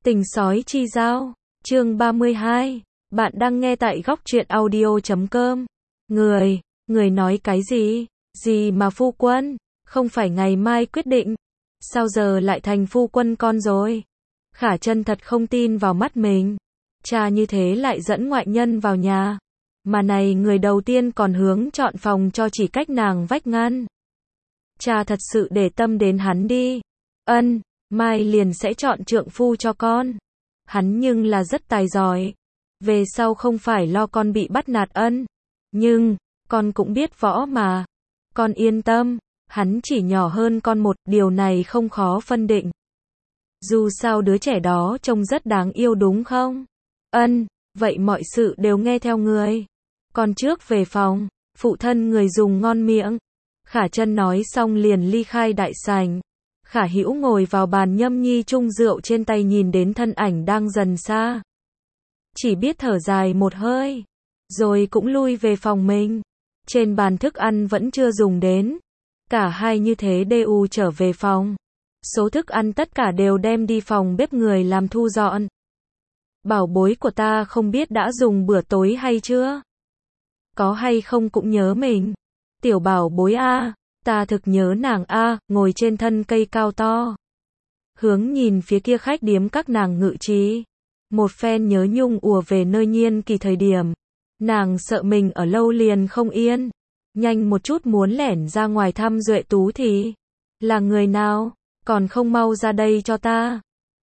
Tình sói chi giao, chương 32, bạn đang nghe tại góc truyện audio.com. Người nói cái gì? Gì mà phu quân? Không phải ngày mai quyết định? Sao giờ lại thành phu quân con rồi? Khả Chân thật không tin vào mắt mình. Cha như thế lại dẫn ngoại nhân vào nhà. Mà này người đầu tiên còn hướng chọn phòng cho chỉ cách nàng vách ngăn. Cha thật sự để tâm đến hắn đi. Mai liền sẽ chọn trượng phu cho con. Hắn nhưng là rất tài giỏi. Về sau không phải lo con bị bắt nạt nhưng, con cũng biết võ mà. Con yên tâm, hắn chỉ nhỏ hơn con một, điều này không khó phân định. Dù sao đứa trẻ đó trông rất đáng yêu đúng không? Vậy mọi sự đều nghe theo người. Con trước về phòng, phụ thân người dùng ngon miệng. Khả Chân nói xong liền ly khai đại sảnh. Khả Hữu ngồi vào bàn nhâm nhi chung rượu trên tay nhìn đến thân ảnh đang dần xa. Chỉ biết thở dài một hơi, rồi cũng lui về phòng mình. Trên bàn thức ăn vẫn chưa dùng đến. Cả hai như thế đều trở về phòng. Số thức ăn tất cả đều đem đi phòng bếp người làm thu dọn. Bảo bối của ta không biết đã dùng bữa tối hay chưa? Có hay không cũng nhớ mình. Tiểu bảo bối a, ta thực nhớ nàng a, ngồi trên thân cây cao to. Hướng nhìn phía kia khách điếm các nàng ngự trí. Một phen nhớ nhung ùa về nơi Nhiên Kỳ thời điểm. Nàng sợ mình ở lâu liền không yên. Nhanh một chút muốn lẻn ra ngoài thăm Duệ Tú thì. Là người nào? Còn không mau ra đây cho ta.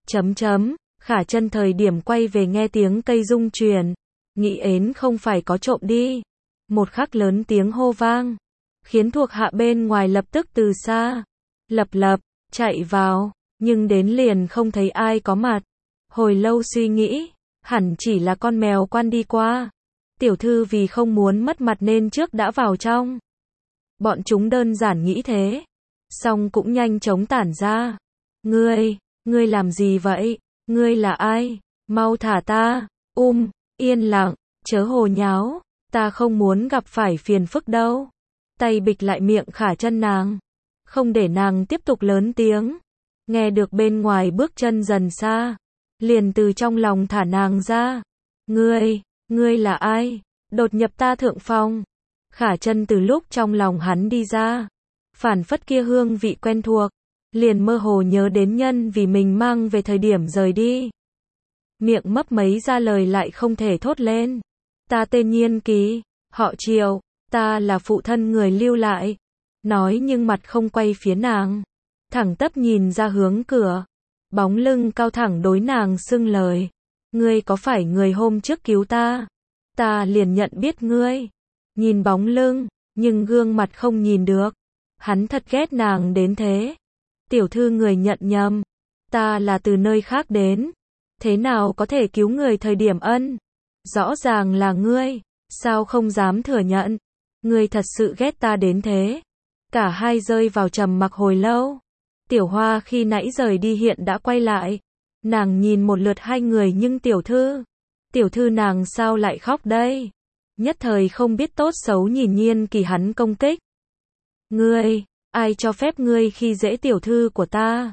Khả Chân thời điểm quay về nghe tiếng cây rung chuyển. Nghĩ ến không phải có trộm đi. Một khắc lớn tiếng hô vang. Khiến thuộc hạ bên ngoài lập tức từ xa. Lập chạy vào. Nhưng đến liền không thấy ai có mặt. Hồi lâu suy nghĩ. Hẳn chỉ là con mèo quan đi qua. Tiểu thư vì không muốn mất mặt nên trước đã vào trong. Bọn chúng đơn giản nghĩ thế. Xong cũng nhanh chóng tản ra. Ngươi làm gì vậy? Ngươi là ai? Mau thả ta. Yên lặng, chớ hồ nháo. Ta không muốn gặp phải phiền phức đâu. Tay bịch lại miệng Khả Chân nàng. Không để nàng tiếp tục lớn tiếng. Nghe được bên ngoài bước chân dần xa. Liền từ trong lòng thả nàng ra. Ngươi là ai? Đột nhập ta thượng phòng. Khả Chân từ lúc trong lòng hắn đi ra. Phản phất kia hương vị quen thuộc. Liền mơ hồ nhớ đến nhân vì mình mang về thời điểm rời đi. Miệng mấp mấy ra lời lại không thể thốt lên. Ta tên Nhiên Kỳ, họ Triệu, ta là phụ thân người lưu lại. Nói nhưng mặt không quay phía nàng. Thẳng tắp nhìn ra hướng cửa. Bóng lưng cao thẳng đối nàng xưng lời. Ngươi có phải người hôm trước cứu ta? Ta liền nhận biết ngươi. Nhìn bóng lưng, nhưng gương mặt không nhìn được. Hắn thật ghét nàng đến thế. Tiểu thư người nhận nhầm. Ta là từ nơi khác đến. Thế nào có thể cứu người thời điểm rõ ràng là ngươi. Sao không dám thừa nhận? Ngươi thật sự ghét ta đến thế. Cả hai rơi vào trầm mặc hồi lâu. Tiểu Hoa khi nãy rời đi hiện đã quay lại. Nàng nhìn một lượt hai người nhưng tiểu thư nàng sao lại khóc đây? Nhất thời không biết tốt xấu nhìn Nhiên Kỳ hắn công kích. Ngươi, ai cho phép ngươi khi dễ tiểu thư của ta?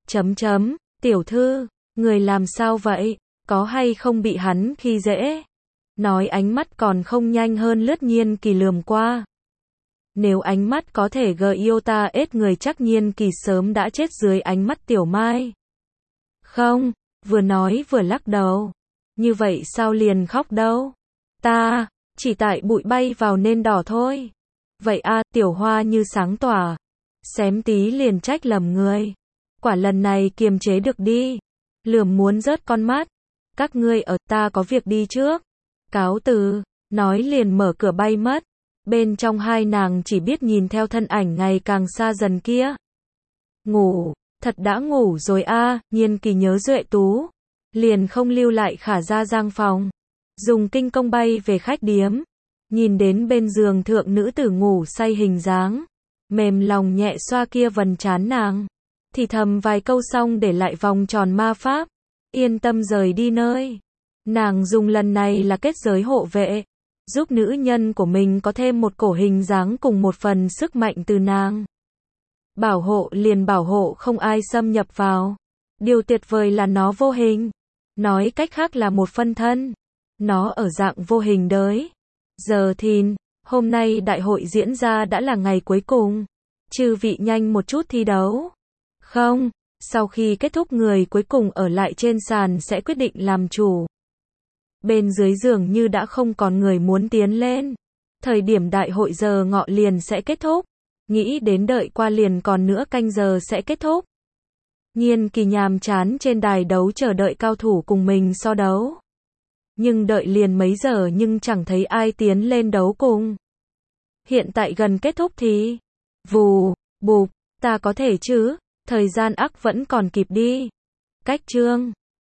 Tiểu thư, người làm sao vậy? Có hay không bị hắn khi dễ? Nói ánh mắt còn không nhanh hơn lướt Nhiên Kỳ lườm qua. Nếu ánh mắt có thể gợi yêu ta ết người chắc Nhiên Kỳ sớm đã chết dưới ánh mắt Tiểu Mai. Không, vừa nói vừa lắc đầu. Như vậy sao liền khóc đâu? Ta, chỉ tại bụi bay vào nên đỏ thôi. Vậy a, Tiểu Hoa như sáng tỏa. Xém tí liền trách lầm người. Quả lần này kiềm chế được đi. Lườm muốn rớt con mắt. Các ngươi ở, ta có việc đi trước. Cáo từ, nói liền mở cửa bay mất. Bên trong hai nàng chỉ biết nhìn theo thân ảnh ngày càng xa dần kia. Ngủ, thật đã ngủ rồi a. Nhiên Kỳ nhớ Duệ Tú. Liền không lưu lại Khả ra giang phòng. Dùng kinh công bay về khách điếm. Nhìn đến bên giường thượng nữ tử ngủ say hình dáng. Mềm lòng nhẹ xoa kia vần trán nàng. Thì thầm vài câu xong để lại vòng tròn ma pháp. Yên tâm rời đi nơi. Nàng dùng lần này là kết giới hộ vệ. Giúp nữ nhân của mình có thêm một cổ hình dáng cùng một phần sức mạnh từ nàng. Bảo hộ liền bảo hộ không ai xâm nhập vào. Điều tuyệt vời là nó vô hình. Nói cách khác là một phân thân. Nó ở dạng vô hình đới. Giờ thìn, hôm nay đại hội diễn ra đã là ngày cuối cùng. Chư vị nhanh một chút thi đấu. Không, sau khi kết thúc người cuối cùng ở lại trên sàn sẽ quyết định làm chủ. Bên dưới dường như đã không còn người muốn tiến lên. Thời điểm đại hội giờ ngọ liền sẽ kết thúc. Nghĩ đến đợi qua liền còn nữa canh giờ sẽ kết thúc. Nhiên Kỳ nhàm chán trên đài đấu chờ đợi cao thủ cùng mình so đấu. Nhưng đợi liền mấy giờ nhưng chẳng thấy ai tiến lên đấu cùng. Hiện tại gần kết thúc thì vù, bụp, ta có thể chứ, thời gian ắt vẫn còn kịp đi. Cách chương